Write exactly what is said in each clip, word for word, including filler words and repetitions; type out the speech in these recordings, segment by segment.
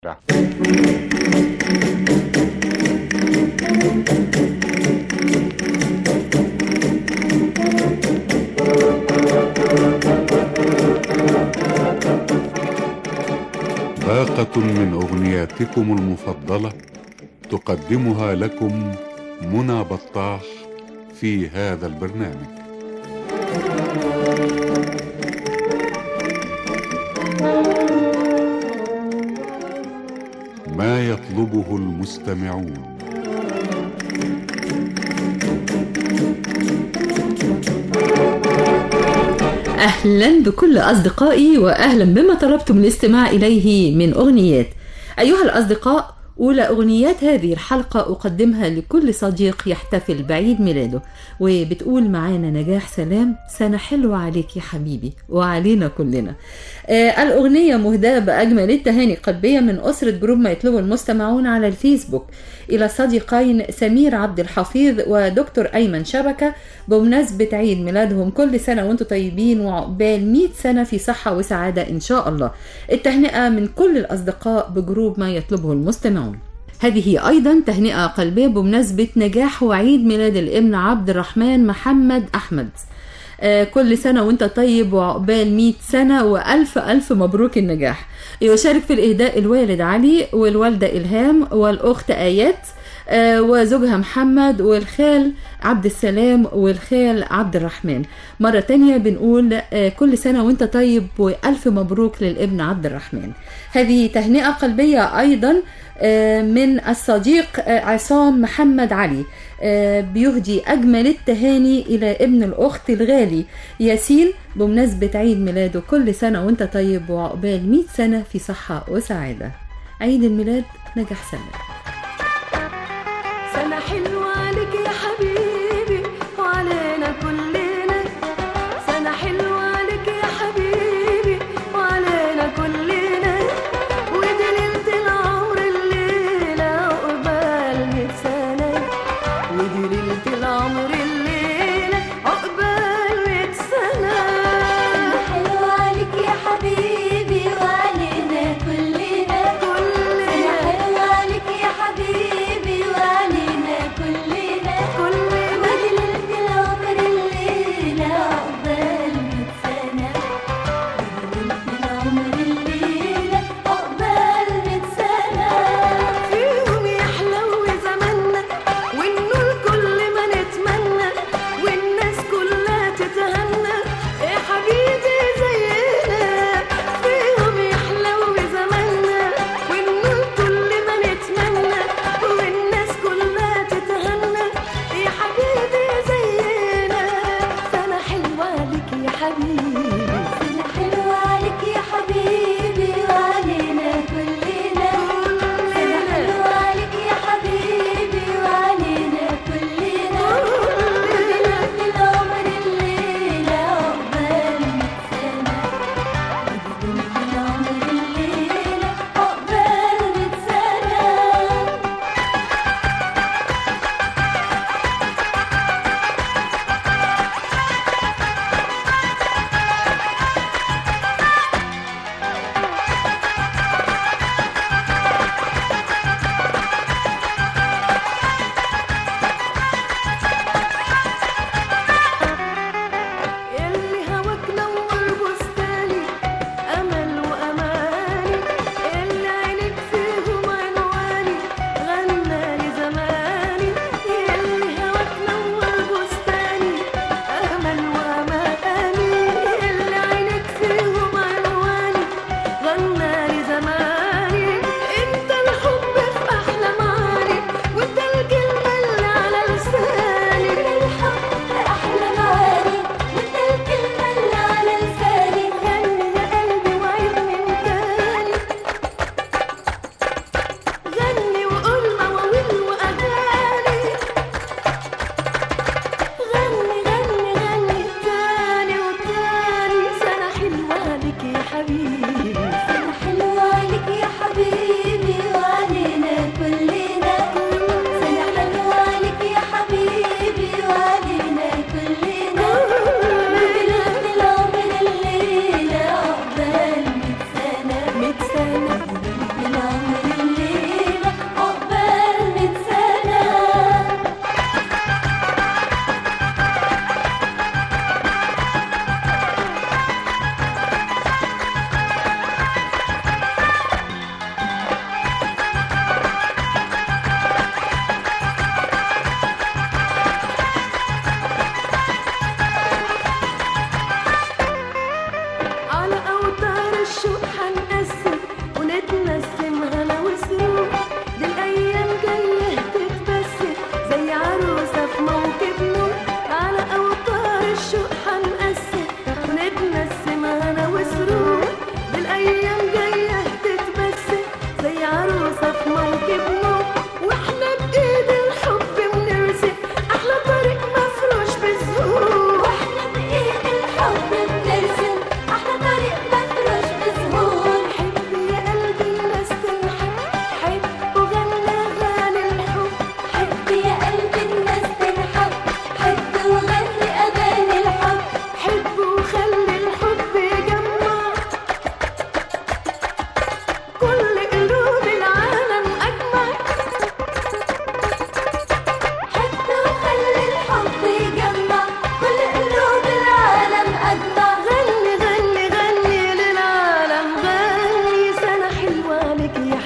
باقة من أغنياتكم المفضلة تقدمها لكم منى بطاح في هذا البرنامج. ما يطلبه المستمعون. أهلا بكل أصدقائي وأهلا بما طلبتم الاستماع إليه من أغنيات. أيها الأصدقاء، أولى أغنيات هذه الحلقة أقدمها لكل صديق يحتفل بعيد ميلاده، وبتقول معانا نجاح سلام: سنة حلوة عليك يا حبيبي وعلينا كلنا. آه الأغنية مهداة بأجمل التهاني القلبية من أسرة جروب ما يطلبه المستمعون على الفيسبوك إلى صديقين سمير عبد الحفيظ ودكتور أيمن شبكة بمناسبة عيد ميلادهم. كل سنة وانتم طيبين وعقبال مئة سنة في صحة وسعادة إن شاء الله. التهنئة من كل الأصدقاء بجروب ما يطلبه المستمعون. هذه أيضا تهنئة قلبية بمناسبة نجاح وعيد ميلاد الابن عبد الرحمن محمد أحمد. آه كل سنة وانت طيب وعقبال مئة سنة وألف ألف مبروك النجاح. يشارك في الإهداء الوالد علي والوالدة إلهام والأخت آيات آه وزوجها محمد والخال عبد السلام والخال عبد الرحمن. مرة تانية بنقول آه كل سنة وانت طيب وألف مبروك للابن عبد الرحمن. هذه تهنئة قلبية أيضا آه من الصديق آه عصام محمد علي، آه بيهدي أجمل التهاني إلى ابن الأخت الغالي ياسين بمناسبة عيد ميلاده. كل سنة وانت طيب وعقبال مئة سنة في صحة وسعادة. عيد الميلاد نجاح سلام. سنة حلوة عليك يا حبيبي وعلينا كلنا، سنة حلوة عليك يا حبيبي وعلينا كلنا، ودي ليلة العمر الليلة عقبال مئة سنة، ودي ليلة العمر الليلة عقبال مئة سنة. سنة حلوة عليك يا حبيبي وعلينا كلنا، كلنا سنة حلوة عليك يا حبيبي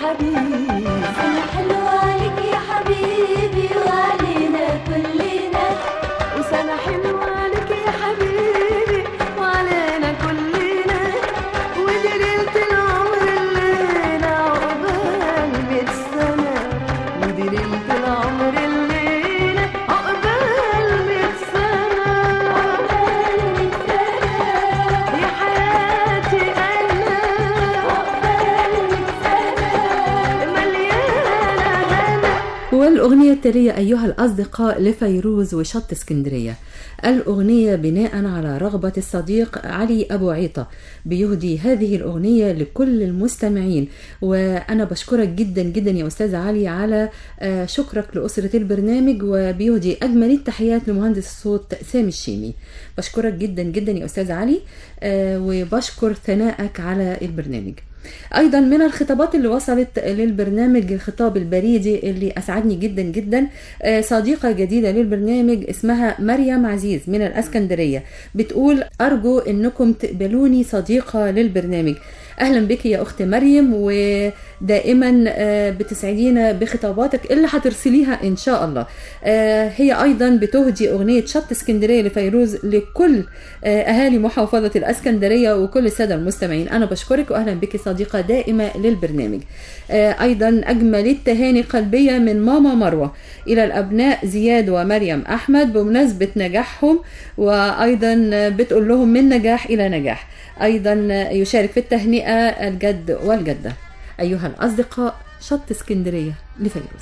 حبيبي. سنة حلوة عليك يا حبيبي وعلينا كلنا، وسنة حلوة عليك يا حبيبي وعلينا كلنا، ودي ليلة العمر الليلة عقبال مية سنة، ودي ليلة العمر الليلة عقبال مية سنة، عقبال مية سنة يا حياتي أنا عقبال مية سنة مليانة هنا. والأغنية التالية أيها الأصدقاء لفيروز وشط اسكندرية. الأغنية بناء على رغبة الصديق علي أبو عيطة، بيهدي هذه الأغنية لكل المستمعين. وأنا بشكرك جدا جدا يا أستاذ علي على آه، شكرك لأسرة البرنامج، وبيهدي أجمل التحيات لمهندس الصوت سامي الشيمي. بشكرك جدا جدا يا أستاذ علي، آه، وبشكر ثنائك على البرنامج. ايضا من الخطابات اللي وصلت للبرنامج الخطاب البريدي اللي اسعدني جدا جدا، آه، صديقة جديدة للبرنامج اسمها مريم عزيز من الاسكندرية، بتقول ارجو انكم تقبلوني صديقة للبرنامج. اهلا بك يا اخت مريم، ودائما آه، بتسعدينا بخطاباتك اللي هترسليها ان شاء الله. آه، هي ايضا بتهدي اغنية شط اسكندرية لفيروز لكل آه، اهالي محافظة الاسكندرية وكل السادة المستمعين. انا بشكرك واهلا بك صديقة دائمة للبرنامج. آه، ايضا اجمل التهاني قلبية من ماما مروة الى الابناء زياد ومريم احمد بمناسبة نجاحهم، وايضا بتقول لهم من نجاح الى نجاح. ايضا يشارك في التهنئة الجد والجدة. ايها الاصدقاء شط اسكندرية لفيروز.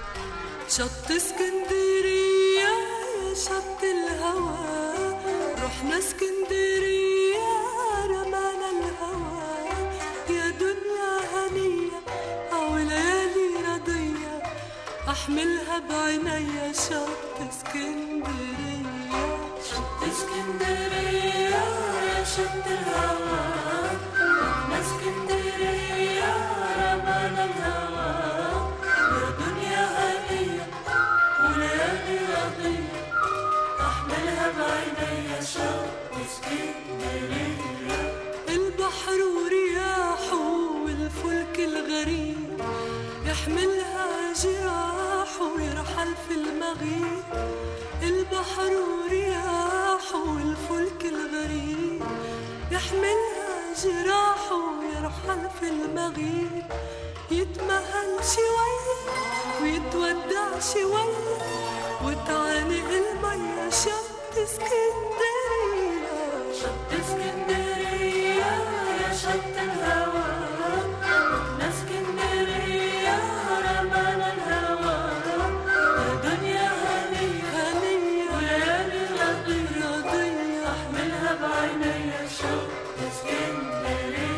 شط اسكندرية يا شط الهوى، رحنا اسكندرية رمانا الهوى، يا دنيا هنية أو ليالي رضية، أحملها بعينيا شط اسكندرية. شط اسكندرية يا شط الهوى، رحنا اسكندرية رمانا الهوى، يا دنيا هنية وليالي رضية، أحملها بعينيا شط اسكندرية. البحر ورياحه والفلك الغريب، يحملها جراحه ويرحل في المغيب. البحر ورياحه والفلك الغريب، يحملها جراحه ويرحل في المغيب. يتمهل شوية ويتودع شوية، وتعانق المية شط اسكندرية. شط اسكندرية يا شط الهوى، رحنا اسكندرية رمانا الهوى، يا دنيا هنية هنية وليالي رضية رضية، أحملها بعينيا شط اسكندرية.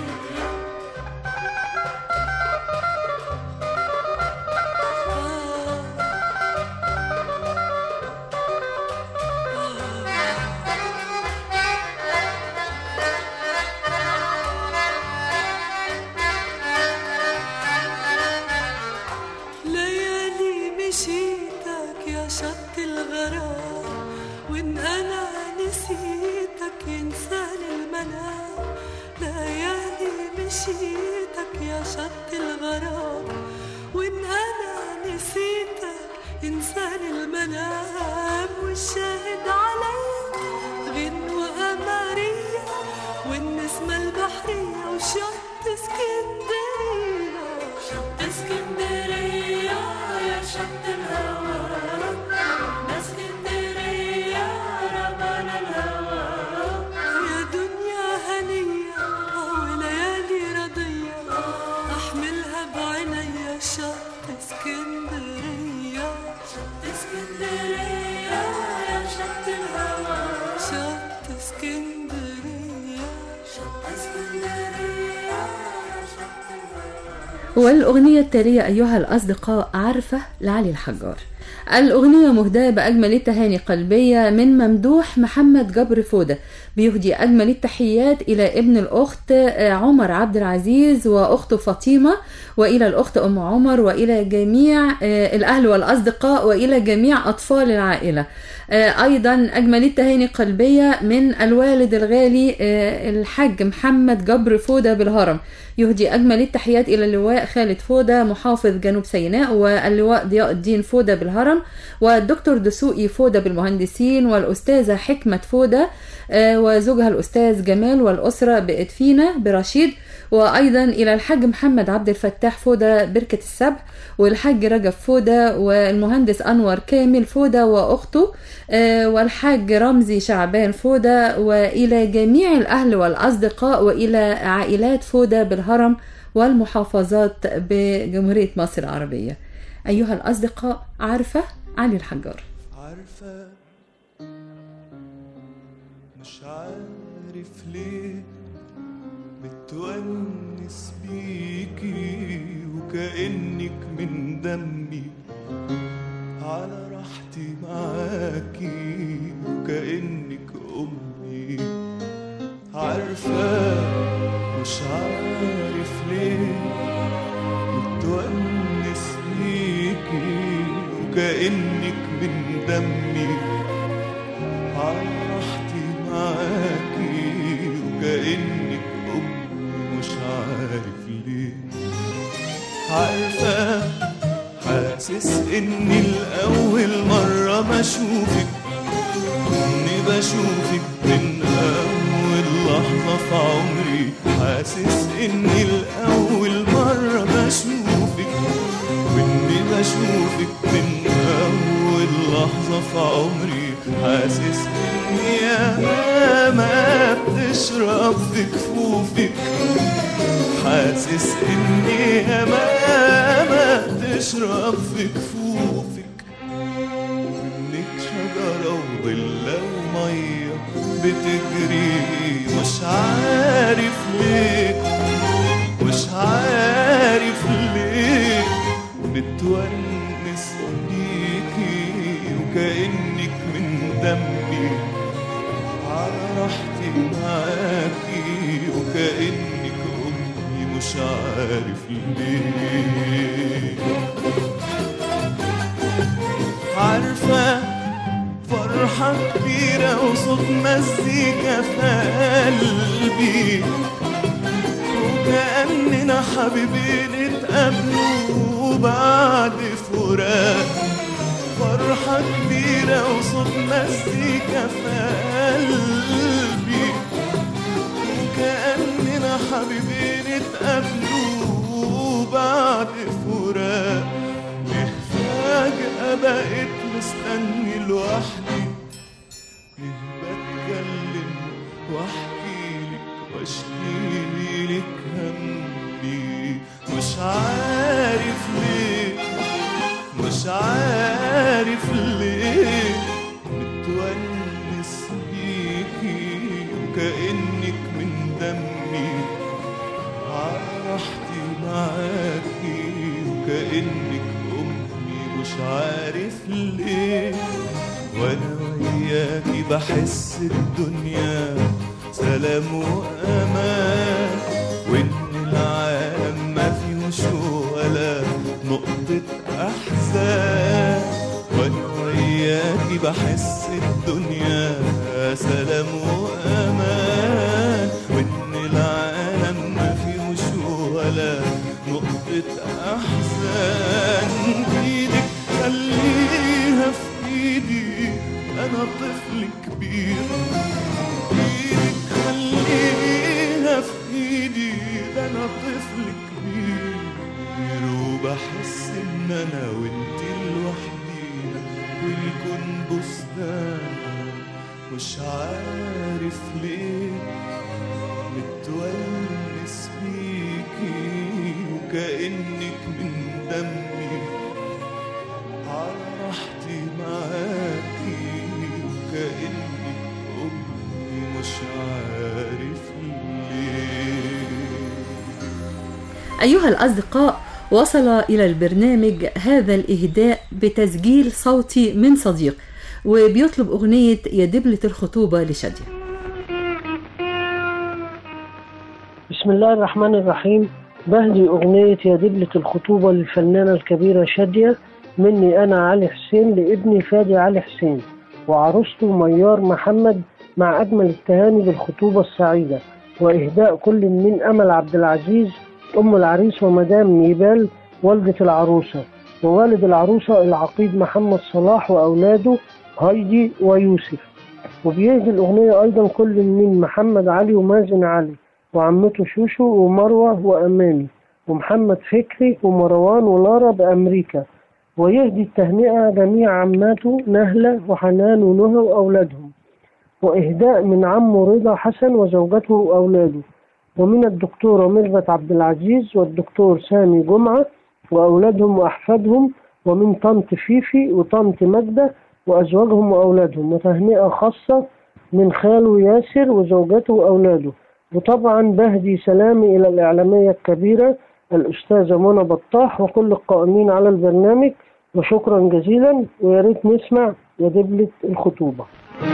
ليالي مشيتك يا شط الغرام، وإن أنا نسيتك ينساني المنام. ليالي مشيتك يا شط الغرام، وإن أنا نسيتك ينساني المنام. والشاهد عليا غنوة قمرية والنسمة البحرية وشط اسكندرية. شط اسكندرية يا شط الهوى، رحنا اسكندرية رمانا الهوى، يا دنيا هنية وليالي رضية، أحملها بعينيا شط اسكندرية. شط اسكندرية يا شط الهوى، شط اسكندرية، شط اسكندرية يا شط الهوى. والأغنية التالية أيها الأصدقاء عارفة لعلي الحجار. الأغنية مهداة بأجمل التهاني قلبية من ممدوح محمد جبر فودة، بيهدي أجمل التحيات إلى ابن الأخت عمر عبد العزيز وأخته فاطمة، وإلى الأخت أم عمر، وإلى جميع الأهل والأصدقاء، وإلى جميع أطفال العائلة. أيضا أجمل التهاني قلبية من الوالد الغالي الحاج محمد جبر فودة بالهرم، يهدي أجمل التحيات إلى اللواء خالد فودة محافظ جنوب سيناء، واللواء ضياء الدين فودة بالهرم، والدكتور دسوقي فودة بالمهندسين، والأستاذة حكمة فودة وزوجها الأستاذ جمال والأسرة بإدفينة برشيد، وأيضا إلى الحاج محمد عبد الفتاح فودة بركة السبع، والحاج رجب فودة، والمهندس أنور كامل فودة وأخته، والحاج رمزي شعبان فودة، وإلى جميع الأهل والأصدقاء، وإلى عائلات فودة بالهرم والمحافظات بجمهورية مصر العربية. أيها الأصدقاء، عارفة علي الحجار. عارفة مش عارف ليه متونس بيكي وكأنك من دمي، على راحتي معاكي وكأنك أمي. عارفة مش عارف ليه متونس بيكي وكأنك من دمي، على راحتي معاكي وكأنك أمي. مش عارف ليه. عارفة حاسس إني الأول مرة بشوفك، إني بشوفك من أول لحظة في عمري. حاسس إني الأول مرة بشوفك، وإني بشوفك من أول لحظة في عمري. حاسس إني يا ما بتشرب في كفوفك، حاسس إني يا ما بتشرب في كفوفك. وإنك شجرة وظلة ومية بتجري، مش عارف ليه، مش عارف ليه متونس بيكي وكأنك من دمي، على راحتي معاكي وكأنك أمي. مش عارف ليه. عارفة فرحة كبيرة وصوت مزيكا في قلبي، وكأننا حبيبين اتقابلوا بعد فراق. فرحة كبيرة وصوت مزيكا في قلبي، وكأننا حبيبين اتقابلوا بعد فراق. ليه فجأة بقيت مستني لوحدي، ليه بتكلم واحكيلك واشكيلك همي. مش عارف ليه، مش عارف ليه متونس بيكي وكأنك من دمي، على راحتي معاكي وكأنك أمي. مش عارف ليه وانا وياكي بحس الدنيا سلام وأمان، وإن العالم ما فيهوش ولا نقطة أحزان. وأنا وياكي بحس الدنيا سلام وأمان، وإن العالم ما فيهوش ولا نقطة أحزان. إيدك خليها في إيدي، أنا طفل كبير. إيدك خليها في إيدي، أنا طفل كبير. وبحس إن أنا وإنتي لوحدينا والكون بستان. مش عارف ليه متونس بيكي وكأنك من دمي، على راحتي معاكي وكأنك أمي. مش عارف ليه. أيها الأصدقاء، وصل إلى البرنامج هذا الإهداء بتسجيل صوتي من صديق، وبيطلب أغنية يا دبلة الخطوبة لشادية. بسم الله الرحمن الرحيم. بهدي أغنية يا دبلة الخطوبة للفنانة الكبيرة شادية مني أنا علي حسين لابني فادي علي حسين وعروسته ميار محمد، مع أجمل التهاني بالخطوبة السعيدة، وإهداء كل من أمل عبد العزيز أم العريس ومدام نيبال والدة العروسة، ووالد العروسة العقيد محمد صلاح وأولاده هايدي ويوسف. وبيهدي الأغنية أيضا كل من محمد علي ومازن علي وعمته شوشو ومروة وأماني ومحمد فكري ومروان ولارا بأمريكا. ويهدي التهنئة جميع عماته نهلة وحنان ونهى وأولادهم، وإهداء من عمه رضا حسن وزوجته وأولاده، ومن الدكتورة ميرفت عبد العزيز والدكتور سامي جمعة وأولادهم وأحفادهم، ومن طنط فيفي وطنط مجدة وأزواجهم وأولادهم، وتهنئة خاصة من خاله ياسر وزوجته وأولاده. وطبعا بهدي سلامي إلى الإعلامية الكبيرة الأستاذة منى بطاح وكل القائمين على البرنامج، وشكرا جزيلا. ويا ريت نسمع يا دبلة الخطوبة.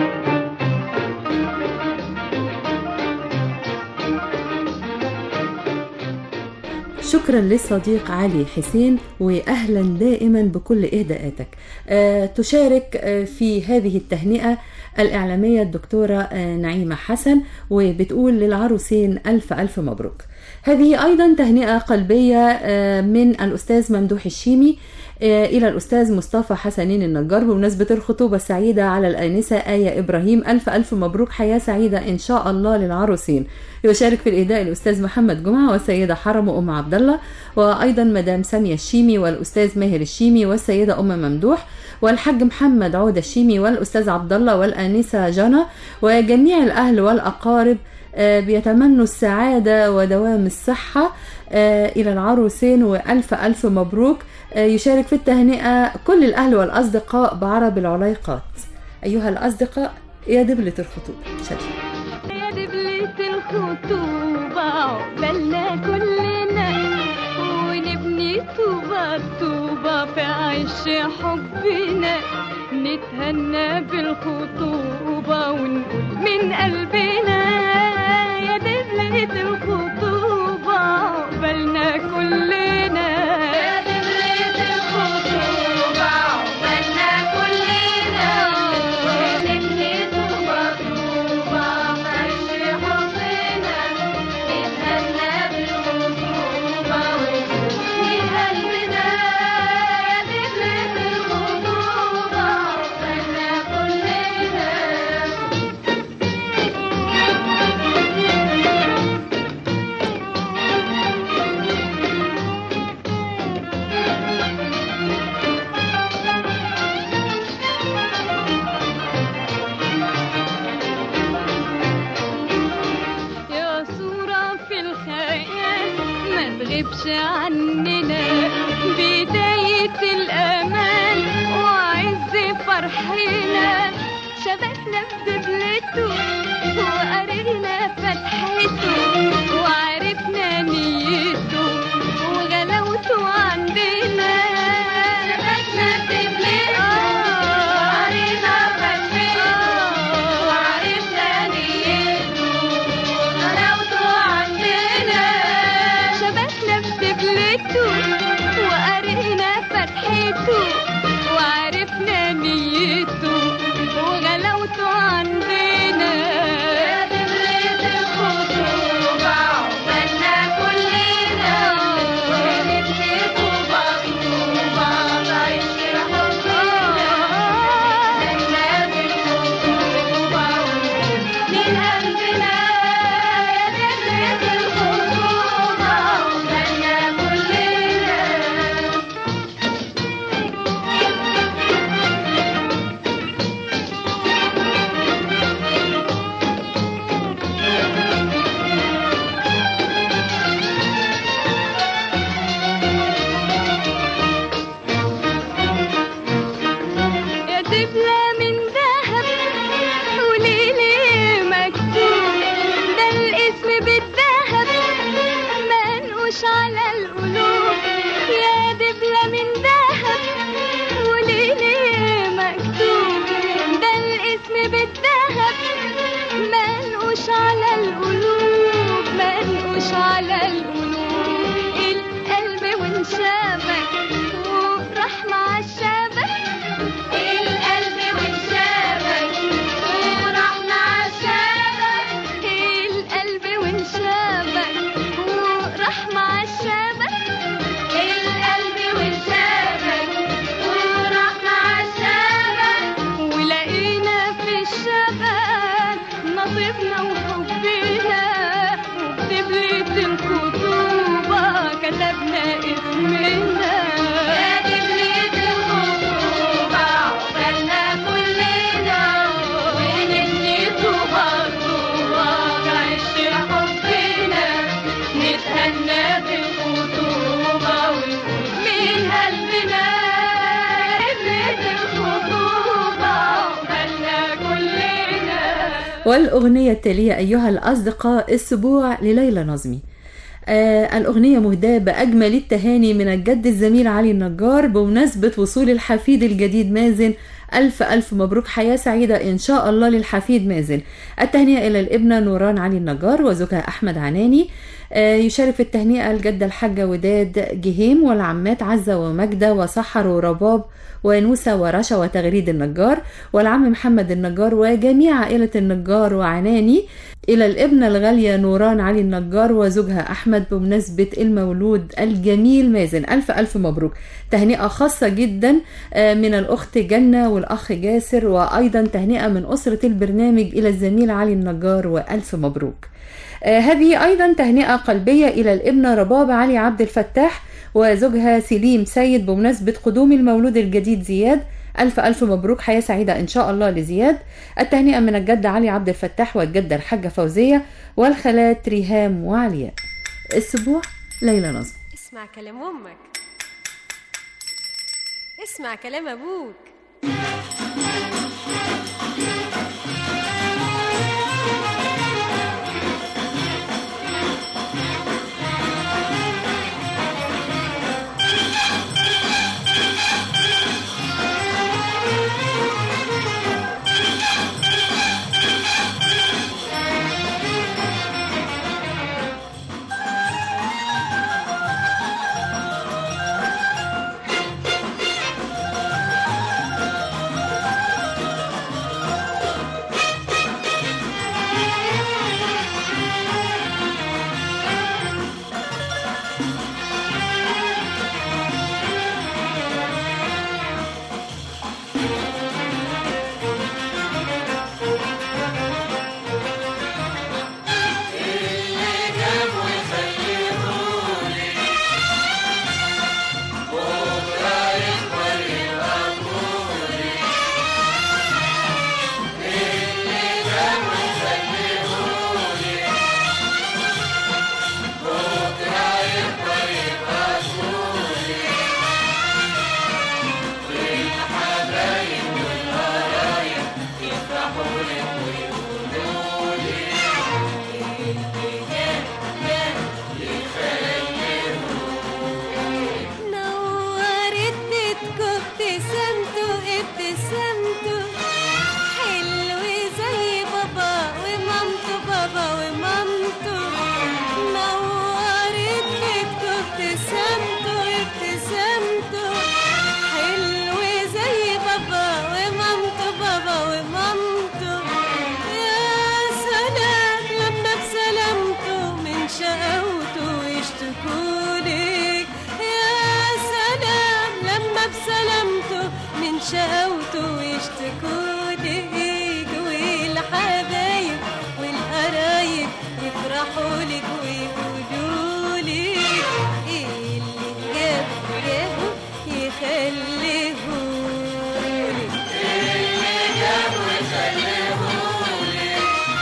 شكرا للصديق علي حسين، وأهلا دائما بكل إهداءاتك. أه تشارك أه في هذه التهنئة الإعلامية الدكتورة أه نعيمة حسن، وبتقول للعروسين ألف ألف مبروك. هذه أيضا تهنئة قلبية أه من الأستاذ ممدوح الشيمي أه إلى الأستاذ مصطفى حسنين النجار بمناسبة الخطوبة السعيدة على الآنسة آية إبراهيم. ألف ألف مبروك، حياة سعيدة إن شاء الله للعروسين. يشارك في الإهداء الأستاذ محمد جمعة والسيدة حرم وأم عبد الله، وأيضا مدام سامية الشيمي والأستاذ ماهر الشيمي والسيدة أم ممدوح والحاج محمد عودة الشيمي والأستاذ عبد الله والآنسة جنى، وجميع الأهل والأقارب بيتمنوا السعادة ودوام الصحة إلى العروسين، وألف ألف مبروك. يشارك في التهنئة كل الأهل والأصدقاء بعرب العليقات. أيها الأصدقاء، يا دبلة الخطوبة شادية. يا دبلة الخطوبة عقبالنا كلنا، ونبني طوبة طوبة في عش حبنا، نتهنى بالخطوبة ونقول من قلبنا يا دبلة الخطوبة عقبالنا كلنا. يا دبلة الخطوبة عقبالنا كلنا، نبني طوبة طوبة في عش حبنا، نتهنى بالخطوبة ونقول من قلبنا يا دبلة الخطوبة عقبالنا كلنا. يا صورة في الخيال ما تغيبش عننا، بداية الأمان وعز فرحنا، شبكنا بدبلته وقرينا فتحته وعرفنا نيته وغلاوته عندنا. شبكنا بدبلته وقرينا فتحته وعرفنا نيته وغلاوته عندنا. شبكنا بدبلته وقرينا فتحته وعرفنا نيته وغلاوته عندنا. والأغنية التالية أيها الأصدقاء السبوع لليلى نظمي. آه الأغنية مهداة بأجمل التهاني من الجد الزميل علي النجار بمناسبة وصول الحفيد الجديد مازن. ألف ألف مبروك، حياة سعيدة إن شاء الله للحفيد مازن. التهنئة إلى الابنة نوران علي النجار وزوجها أحمد عناني. آه يشارك في التهنئة الجدة الحاجة وداد جهيم والعمات عزة ومجدة وسحر ورباب ونوسة ورشا وتغريد النجار والعم محمد النجار وجميع عائلة النجار وعناني. إلى الابنة الغالية نوران علي النجار وزوجها أحمد بمناسبة المولود الجميل مازن. ألف ألف مبروك. تهنئة خاصة جدا من الأخت جنة والأخ جاسر، وأيضا تهنئة من أسرة البرنامج إلى الزميل علي النجار وألف مبروك. هذه أيضا تهنئة قلبية إلى الابنة رباب علي عبد الفتاح وزوجها سليم سيد بمناسبة قدوم المولود الجديد زياد. ألف ألف مبروك، حياة سعيدة إن شاء الله لزياد. التهنئة من الجد علي عبد الفتاح والجدة الحاجة فوزية والخالات ريهام وعلياء. السبوع ليلى نظم. اسمع كلام أمك، اسمع كلام أبوك. شقاوته ويشتكوا ليك والحبايب والقرايب يفرحوا لك ويقولوا لك اللي جاب جابه يخليه لك، اللي جاب ويخليه لك.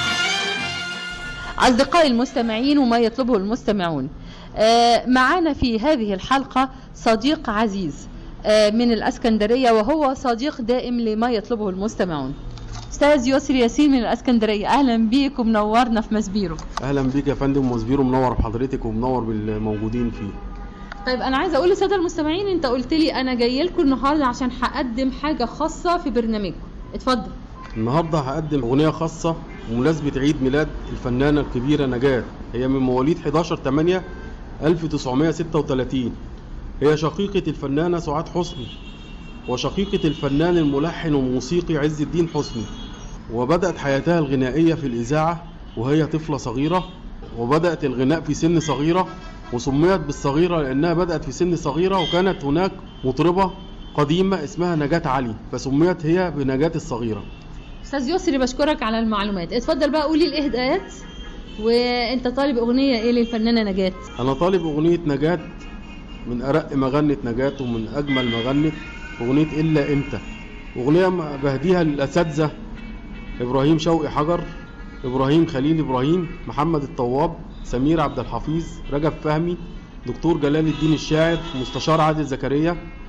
أصدقائي المستمعين وما يطلبه المستمعون، معنا في هذه الحلقة صديق عزيز من الاسكندريه وهو صديق دائم لما يطلبه المستمعون. استاذ يسري ياسين من الاسكندريه، اهلا بيك ومنورنا في مسبيرو. اهلا بيك يا فندم، مسبيرو منور بحضرتك ومنور بالموجودين فيه. طيب انا عايزه اقول للساده المستمعين، انت قلت لي انا جاي لكم النهارده عشان هقدم حاجه خاصه في برنامجكم، اتفضل. النهارده هقدم اغنيه خاصه بمناسبه عيد ميلاد الفنانه الكبيره نجاة. هي من مواليد حداشر تمانية ألف وتسعمائة وستة وثلاثين. هي شقيقة الفنانة سعاد حسني وشقيقة الفنان الملحن والموسيقي عز الدين حسني، وبدأت حياتها الغنائية في الإذاعة وهي طفلة صغيرة، وبدأت الغناء في سن صغيرة وسميت بالصغيرة لأنها بدأت في سن صغيرة، وكانت هناك مطربة قديمة اسمها نجاة علي فسميت هي بنجاة الصغيرة. أستاذ يسري بشكرك على المعلومات. اتفضل بقى قولي الإهداءات، وانت طالب أغنية ايه للفنانة نجاة؟ أنا طالب أغنية نجاة من أرق ما غنت نجاة ومن أجمل ما غنت، أغنية إلا إمتى. أغنية بهديها للأساتذة إبراهيم شوقي حجر، إبراهيم خليل إبراهيم، محمد الطواب، سمير عبد الحفيظ، رجب فهمي، دكتور جلال الدين الشاعر، مستشار عادل زكريا،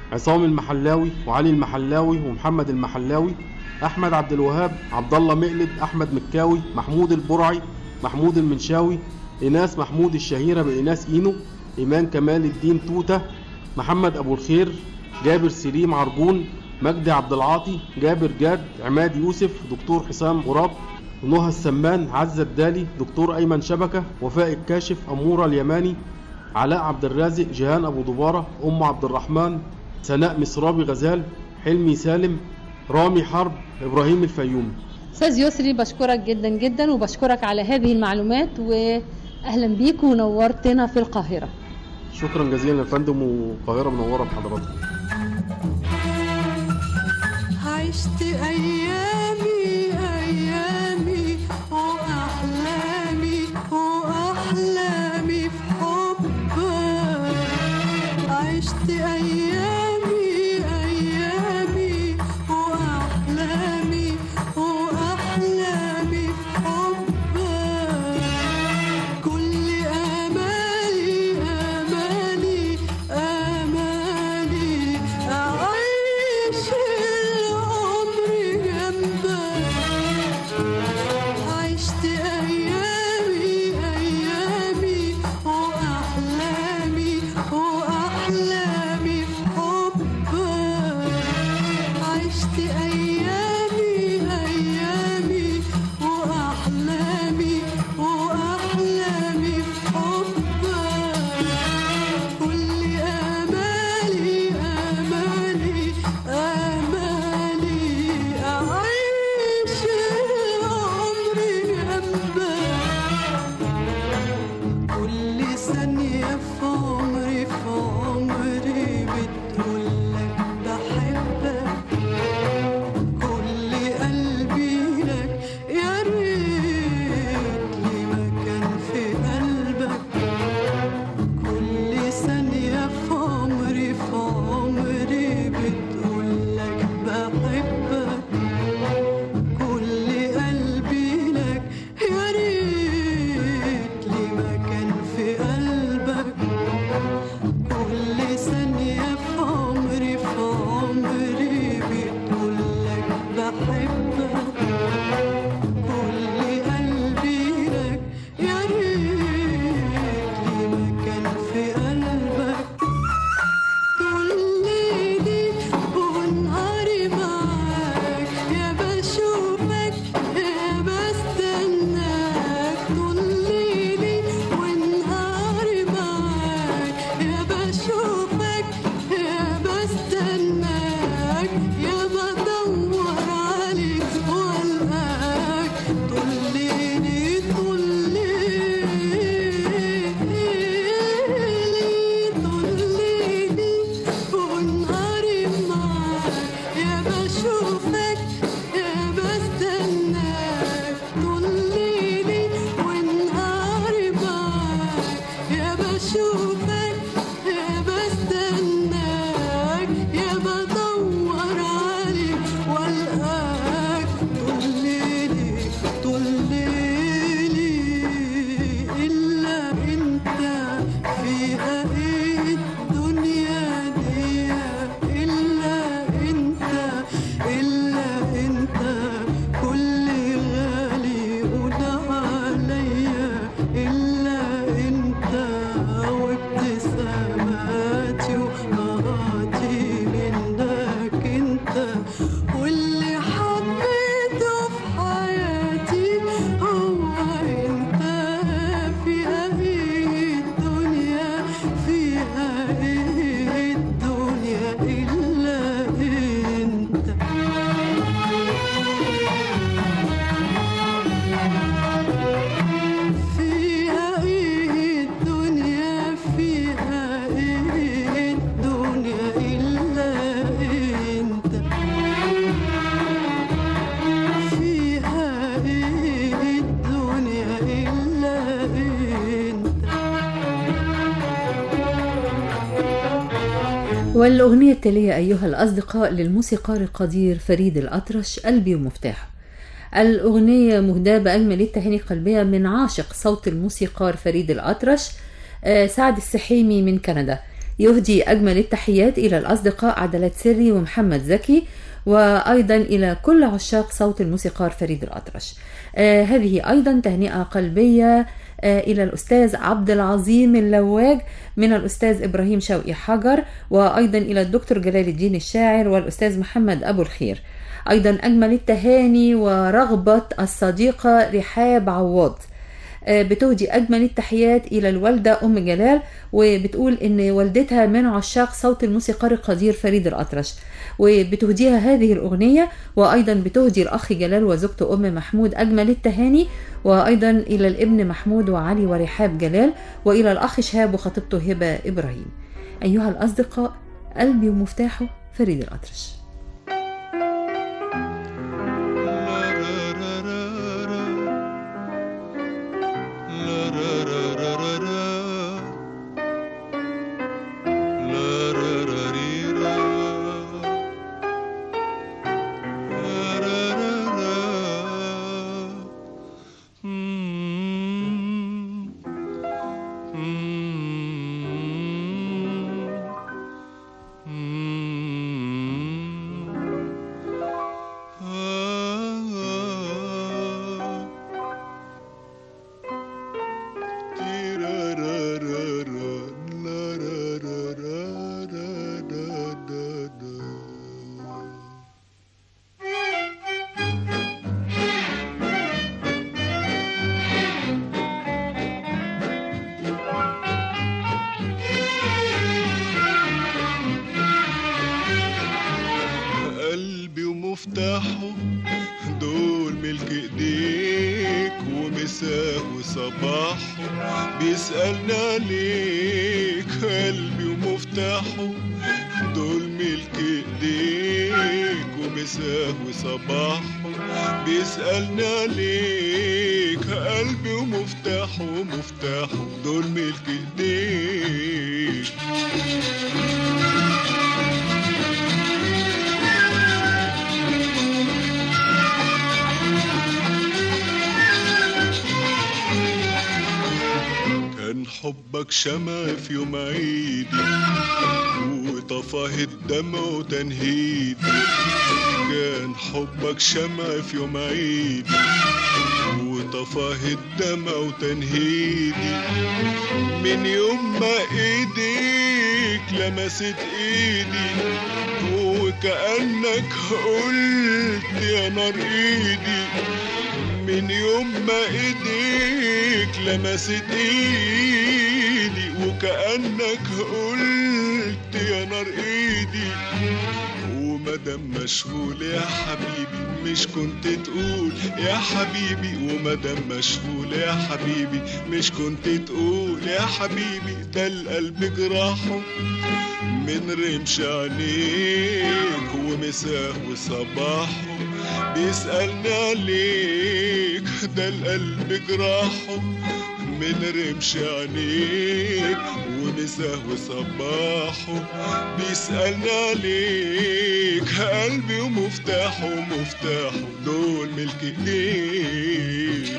عصام المحلاوي وعلي المحلاوي ومحمد المحلاوي، أحمد عبد الوهاب، عبد الله مقلد، أحمد مكاوي، محمود البرعي، محمود المنشاوي، إيناس محمود الشهيرة بإيناس إينو، إيمان كمال الدين توتة، محمد أبو الخير، جابر سليم عرجون، مجدي عبد العاطي، جابر جاد، عماد يوسف، دكتور حسام غراب، نهى السمان، عزة الدالي، دكتور أيمن شبكة، وفاء الكاشف، أمورة اليماني، علاء عبد الرازق، جيهان أبو دبارة، أم عبد الرحمن، سناء مصرابي غزال، حلمي سالم، رامي حرب، إبراهيم الفيومي. أستاذ يسري بشكرك جدا جدا وبشكرك على هذه المعلومات وأهلا بيك ونورتنا في القاهرة. شكرا جزيلا يا فندم، والقاهرة منورة بحضراتكم. عشت أيامي أيامي وأحلامي وأحلامي في حبك، عشت أيامي أيامي وأحلامي وأحلامي في حبك، كل آمالي آمالي آمالي أعيش العمر جنبك، عشت أيامي أيامي وأحلامي وأحلامي في حبك، عشت أيامي أيامي وأحلامي وأحلامي في حبك، كل آمالي آمالي آمالي أعيش العمر جنبك، كل ثانية في عمري في عمري بتقولك بحبك، كل قلبي لك يا ريت لي مكان في قلبك، كل ثانية في عمري في عمري بتقولك بحبك، كل قلبي لك يا ريت لي مكان في قلبك، كل ثانية في عمري في عمري بتقولك بحبك، كل قلبي لك يا ريت لي مكان في قلبك، طول ليلي ونهاري معاك يا بشوفك يا بستناك، طول ليلي ونهاري معاك يا بشوفك يا بستناك، يا بدور عليك والقاك، طول ليلي طول ليلي طول ليلي ونهاري معاك يا بشوفك يا بستناك، طول ليلي ونهاري معاك يا بشوفك يا بستناك، يا بدور عليك والقاك، طول ليلي طول ليلي إلا أنت، فيها إيه الدنيا دي إلا أنت، إلا أنت كل غالي قول عليا، إلا أنت وابتساماتي ونهاراتي منك أنت، واللي حبيته في حياتي هو أنت، فيها إيه الدنيا فيها إيه الدنيا إلا أنت. فيها إيه الدنيا فيها إيه الدنيا إلا أنت، فيها إيه الدنيا إلا أنت. والأغنية التالية أيها الأصدقاء للموسيقار القدير فريد الأطرش، قلبي ومفتاحه. الأغنية مهداة بأجمل التهاني القلبية من عاشق صوت الموسيقار فريد الأطرش، آه، سعد السحيمي من كندا. يهدي أجمل التحيات إلى الأصدقاء عدلات سري ومحمد زكي، وأيضا إلى كل عشاق صوت الموسيقار فريد الأطرش. آه هذه أيضا تهنئة قلبية آه إلى الأستاذ عبد العظيم اللواج من الأستاذ إبراهيم شوقي حجر، وأيضا إلى الدكتور جلال الدين الشاعر والأستاذ محمد أبو الخير. أيضا أجمل التهاني ورغبة الصديقة رحاب عوض، بتهدي أجمل التحيات إلى الوالدة أم جلال، وبتقول إن والدتها من عشاق صوت الموسيقار القدير فريد الأطرش، وبتهديها هذه الأغنية. وأيضا بتهدي الأخ جلال وزوجته أم محمود أجمل التهاني، وأيضا إلى الابن محمود وعلي ورحاب جلال، وإلى الأخ شهاب وخطيبته هبة إبراهيم. أيها الأصدقاء، قلبي ومفتاحه فريد الأطرش. مفتاحه دول ملك ايديك ومساه وصباحه بيسألنا ليك. قلبي ومفتاحه دول ملك ايديك ومساه وصباحه بيسألنا ليك. قلبي ومفتاحه مفتاحه دول ملك ايديك. كان حبك شمع في يوم عيدي وطفاه الدمع وتنهيدي. كان حبك شمع في يوم عيدي وطفاه الدمع وتنهيدي. من يوم ما ايديك لمست ايدي وكأنك قلت يا نار ايدي. من يوم ما ايديك لمست ايدي وكأنك قلت يا نار ايدي. ومدام مشغول يا حبيبي مش كنت تقول يا حبيبي. ومدام مشغول يا حبيبي مش كنت تقول يا حبيبي. ده القلب جراحه من رمش عينيك ومساه وصباحه بيسألنا ليك. ده القلب جراحه من رمش عينيك ومساه وصباحه بيسألنا ليك. قلبي ومفتاحه مفتاحه دول ملك ايديك.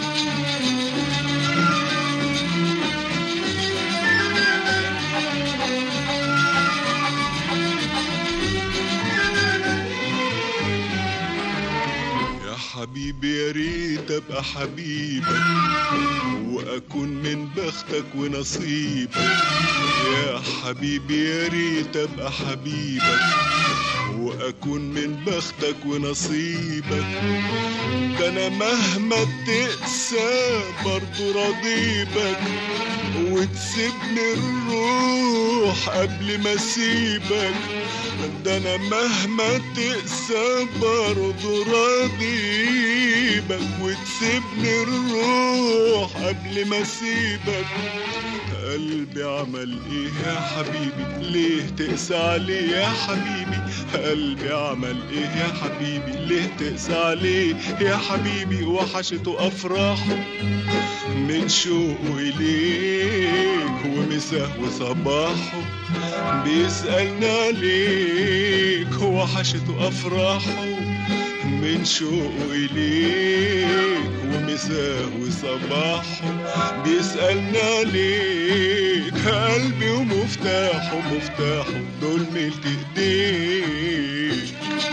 حبيبي يا ريت ابقى حبيبك واكون من بختك ونصيبك. يا حبيبي يا ريت ابقى حبيبك واكون من بختك ونصيبك. ده انا مهما تقسى برضو راضيبك وتسيبني الروح قبل ما اسيبك. ده انا مهما تقسى برضو راضيبك وتسيبني الروح قبل ما اسيبك. قلبي عمل ايه يا حبيبي ليه تقسى عليه يا حبيبي. قلبي عمل ايه يا حبيبي ليه تقسى عليه يا حبيبي. وحشته افراحه من شوقه اليك ومساه وصباحه بيسألنا ليك. وحشته افراحه من شوقه اليك ومساه وصباحه بيسألني عليك، قلبي ومفتاحه مفتاحه دول ملك ايديك.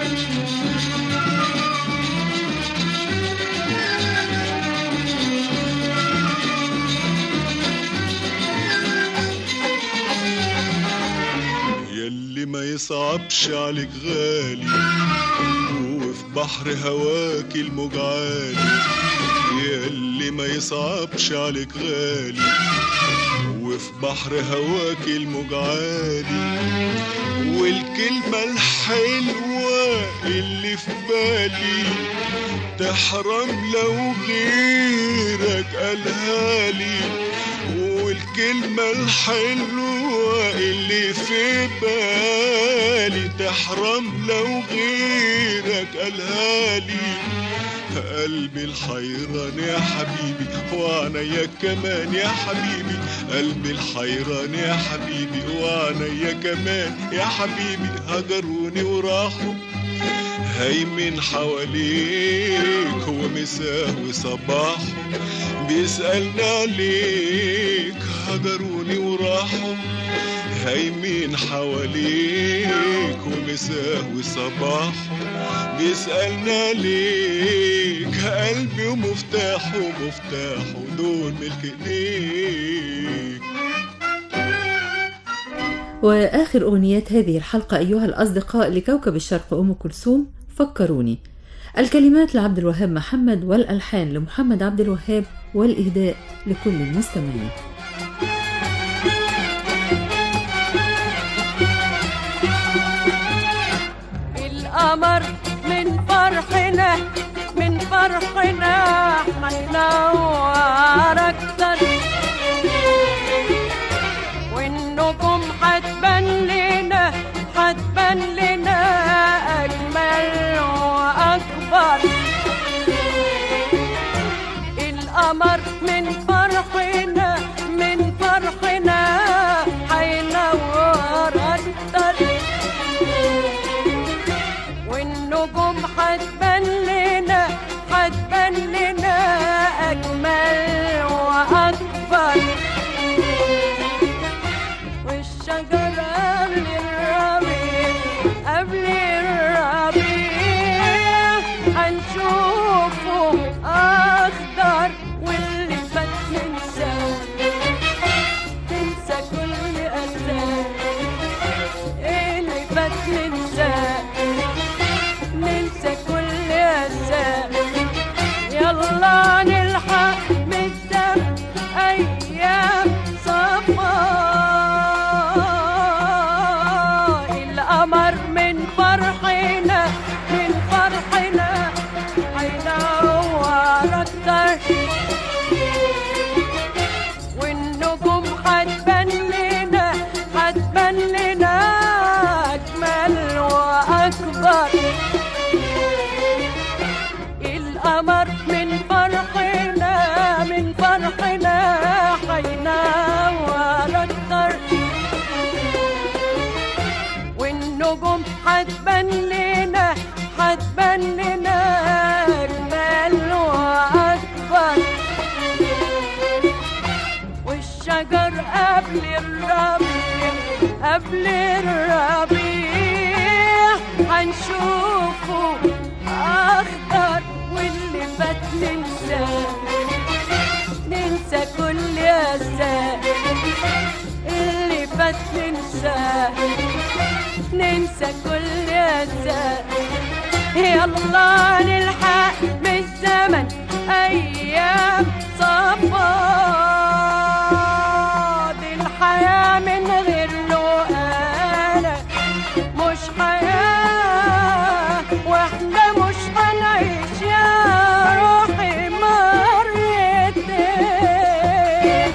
ياللي ما يصعبش عليك غالي وفي بحر هواك الموج عالي، ياللي ما يصعبش عليك غالي وفي بحر هواك الموج عالي، والكلمة الحلوة اللي في بالي تحرم لو غيرك قالها لي، والكلمة الحلوة اللي في بالي تحرم لو غيرك قالها لي. قلبي الحيران يا حبيبي وعنيا كمان يا حبيبي، قلبي الحيران يا حبيبي وعنيا كمان يا حبيبي، هجروني وراحوا هيمن حواليك ومساه وصباحه بيسألني عليك، هجروني وراحوا هيمن حواليك ومساه وصباحه بيسألني عليك، قلبي ومفتاحه مفتاحه دول ملك ايديك. وآخر أغنيات هذه الحلقة أيها الأصدقاء لكوكب الشرق أم كلثوم، فكروني. الكلمات لعبد الوهاب محمد والألحان لمحمد عبد الوهاب، والإهداء لكل المستمعين. القمر من فرحنا من فرحنا هينور أكتر، والنجوم هتبان لنا هتبان لنا أجمل وأكبر. القمر من فرحنا من فرحنا هينور أكتر، والنجوم هتبان لنا هتبان لنا أجمل وأكبر. والشجر قبل الربيع قبل الربيع هنشوفه أخضر، واللي فات ننساه ننسى كل أساه، اللي فات ننساه ننسى كل أساه. يلا نلحق بالدم أيام صفا. القمر من فرحنا من فرحنا هينور أكتر، والنجوم هتبان لنا هتبان لنا أجمل وأكبر. القمر من فرحنا من فرحنا هينور أكتر، والنجوم هتبان لنا هتبان لنا أجمل وأكبر. والشجر قبل الربيع قبل الربيع هنشوفه أخضر، واللي فات ننساه ننسى كل أساه، اللي فات ننساه ننسى كل أساه. يلا نلحق بالزمن أيام صفا. دي الحياة من غير له أنا مش حياة، واحنا مش هنعيش يا روحي مرتين.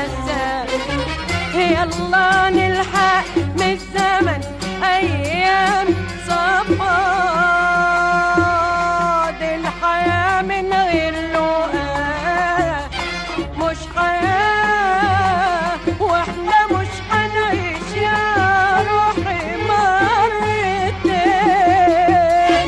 الأسى. يلا نلحق من الزمن أيام صفاد، الحياة من غير لقاء مش حياة، واحنا مش هنعيش يا روحي مرتين.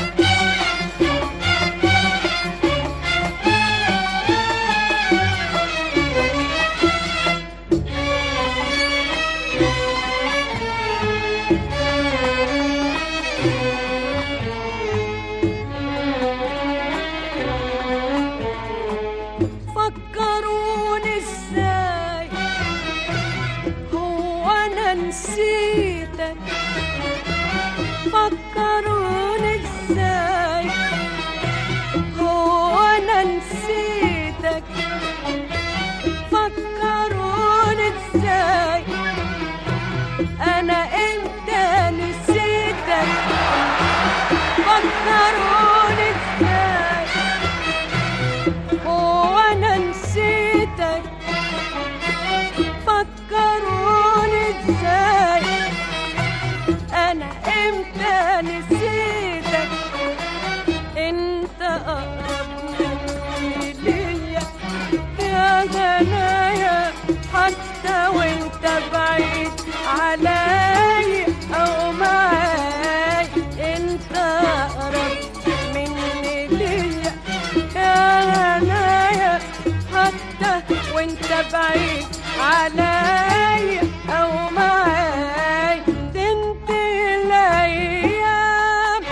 فكروني ازاي هو انا نسيتك، فكروني ازاي هو انا نسيتك، فكروني ازاي انا امتى نسيتك، فكروني ازاي هو انا نسيتك، فكروني ازاي انا امتى نسيتك. انت اقرب مني ليا يا غنايا، حتى وانت بعيد علي او معاي. انت اقرب مني ليا يا غنايا، حتى وانت بعيد علي او معاي. تنتهي الايام،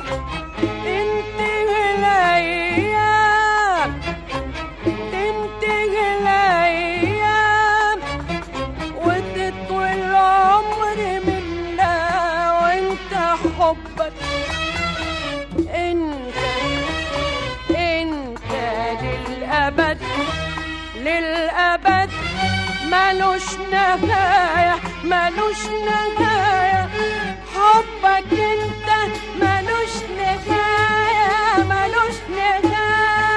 تنتهي الايام، تنتهي الايام، وتطوي العمر منا وانت حبك. انت انت للابد للابد، ملوش نهاية ملوش نهاية. حبك انت ملوش نهاية ملوش نهاية.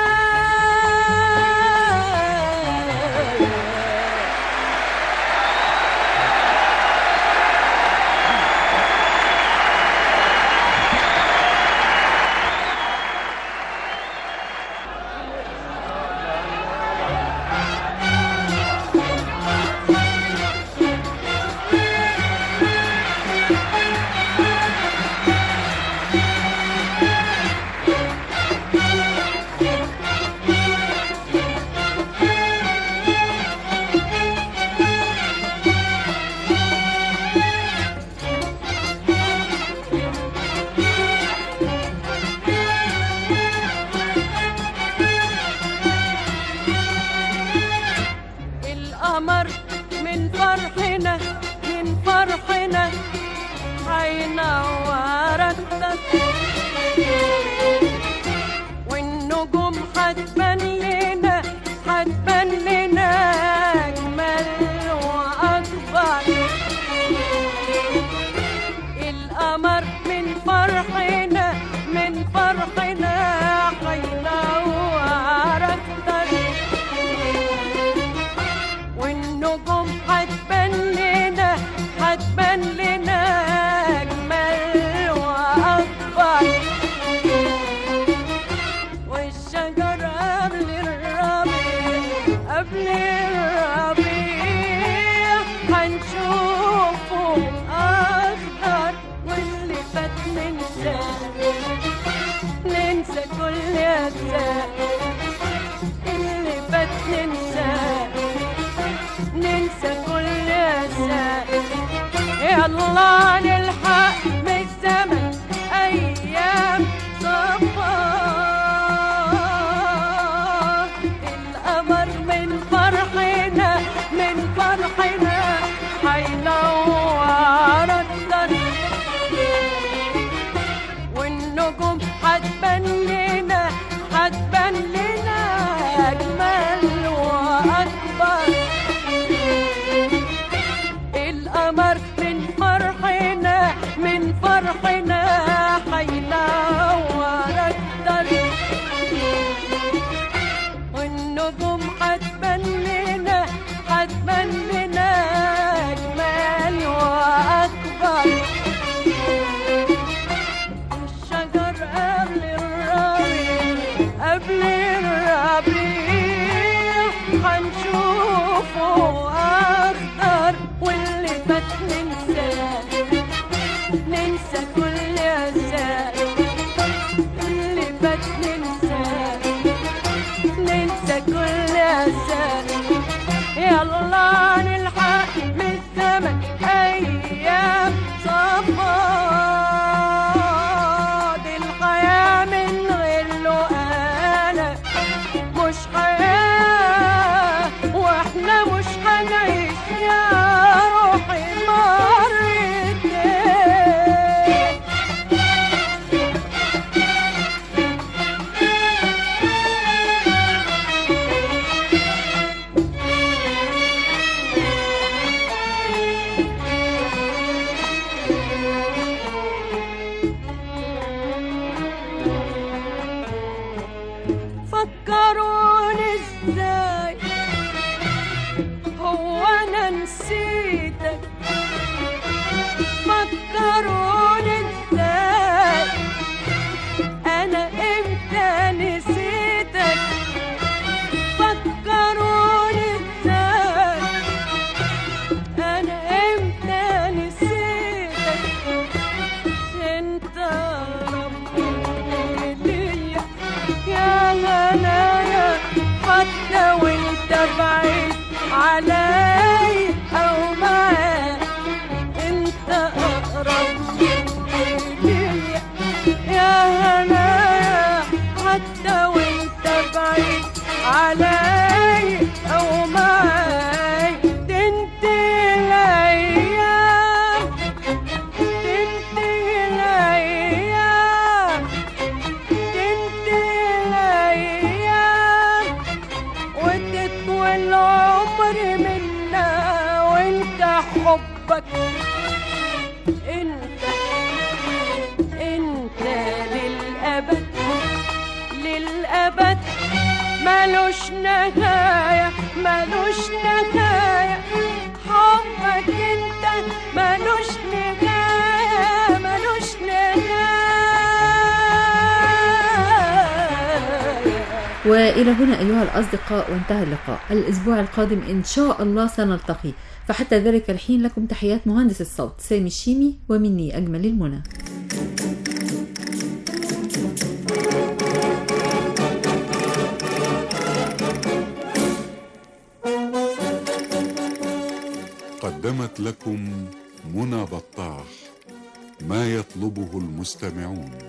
القمر من فرحنا من فرحنا هينور اكتر، والنجوم هتبان لنا هتبان لنا اجمل واكبر. القمر من فرحنا من فرحنا هينور اكتر، والنجوم هتبان لنا هتبان لنا اجمل واكبر. والشجر قبل الربيع قبل الربيع هنشوفه اخضر، واللي فات ننسى ننسى كل أسى، اللي فات ننسى ننسى كل أسى. يلا نلحق من الزمن أيام صفا، القمر من فرحنا من فرحنا هينور الطريق، والنجوم هتبان لنا هتبان لنا أجمل وأكبر. القمر من فرحنا ازاي يلا نلحق من الزمن ايام صفاد الحياة من غير له انا مش حياة واحنا مش هنعيش يا روحي مرتين فكروني ازاي هو انا نسيتك فكروني ازاي انا امتى نسيتك فكروني ازاي انا امتى نسيتك انت ربي ليا يا هنايا حتى وانت بعيد علي او معاك انت اقرب ليا يا هنايا حتى وانت بعيد علي او معاك تنتهي الايام تنتهي الايام تنتهي الايام وتطوي العمر منا وانت حبك انت انت للابد للابد ملوش نهاية ملوش نهاية حبك انت ملوش نهاية ملوش نهاية. وإلى هنا أيها الأصدقاء وانتهى اللقاء. الأسبوع القادم إن شاء الله سنلتقي، فحتى ذلك الحين لكم تحيات مهندس الصوت سامي الشيمي ومني أجمل المنى. قدمت لكم منى بطاح ما يطلبه المستمعون.